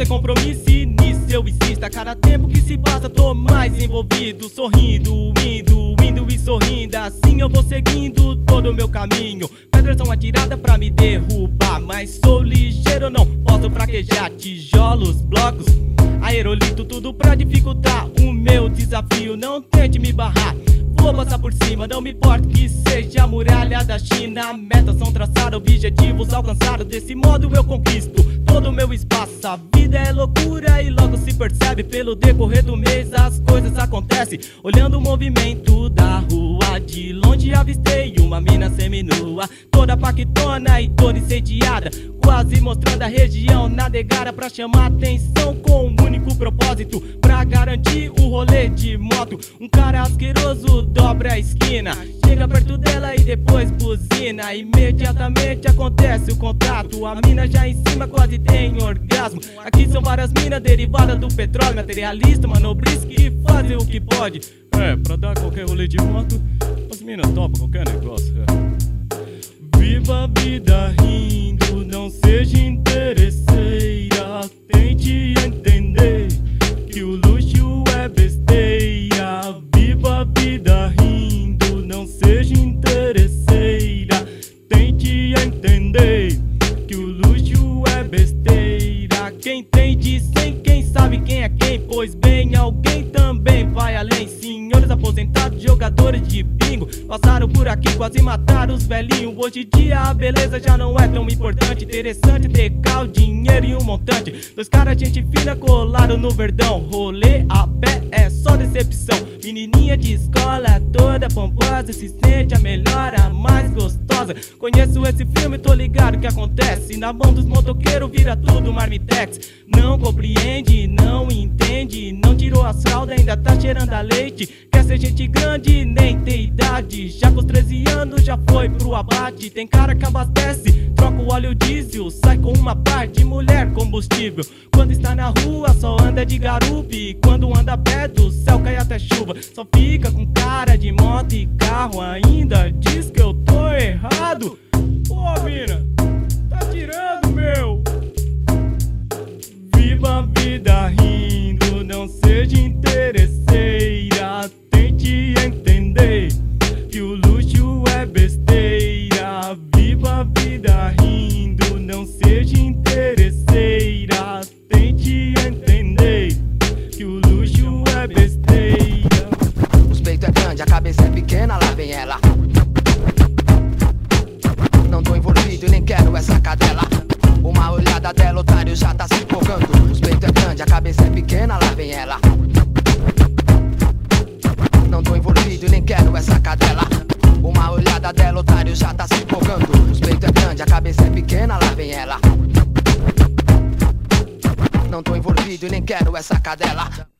compromisso e nisso eu insisto. A cada tempo que se passa tô mais envolvido, sorrindo, indo e sorrindo. Assim eu vou seguindo todo o meu caminho. Pedras são atiradas pra me derrubar, mas sou ligeiro, não posso fraquejar. Tijolos, blocos, aerolito, tudo pra dificultar o meu desafio. Não tente me barrar, vou passar por cima, não me importa que seja a muralha da China. Metas são traçadas, objetivos alcançados. Desse modo eu conquisto todo o meu espaço. A vida é loucura e logo se percebe. Pelo decorrer do mês as coisas acontecem. Olhando o movimento da rua, de longe avistei uma mina seminua, toda paquitona e toda incendiada, quase mostrando a região nadegada, pra chamar atenção com um único propósito, pra garantir o rolê de moto. Um cara asqueroso dobra a esquina, chega perto dela e depois buzina. Imediatamente acontece o contato, a mina já em cima quase tem orgasmo. Aqui são várias minas derivadas do petróleo, materialista, manobrista que fazem o que pode. Pra dar qualquer rolê de moto, as minas topam qualquer negócio. Viva a vida rindo, não seja interesseira. Tente entender que o luxo é besteira. Viva a vida rindo, não seja interesseira. Tente entender que o luxo é besteira. Quem tem de 100, quem sabe quem é quem. Pois bem, alguém também vai além. Senhores aposentados, jogadores de bingo, passaram por aqui, quase mataram os velhinhos. Hoje em dia a beleza já não é tão importante. Interessante ter carro, dinheiro e um montante. Dois caras gente fina colaram no verdão. Rolê a pé é só decepção. Menininha de escola toda pomposa, se sente a melhor, a mais gostosa. Conheço esse filme, tô ligado o que acontece. Na mão dos motoqueiros vira tudo marmitex. Não compreende, não entende, não tirou as fraldas, ainda tá cheirando a leite. Quer ser gente grande, nem tem idade, já com os 13 anos já foi pro abate. Tem cara que abastece, troca o óleo diesel, sai com uma parte, mulher combustível. Quando está na rua só anda de garupa, e quando anda perto o céu cai até chuva. Só fica com cara de moto e carro, ainda diz que eu tô errado. Pô, mina, tá tirando, meu. Viva a vida rindo, não seja interesseira. Tente entender que o luxo é besteira. Viva a vida rindo, não seja interesseira. Tente entender que o luxo é besteira. Os peitos é grande, a cabeça é pequena, lá vem ela. Não tô envolvido e nem quero essa cadela. Uma olhada dela, otário já tá se empolgando. Os peitos é grande, a cabeça é pequena, lá vem ela. Não tô envolvido e nem quero essa cadela. Uma olhada dela, otário já tá se empolgando. Os peitos é grande, a cabeça é pequena, lá vem ela. Não tô envolvido e nem quero essa cadela.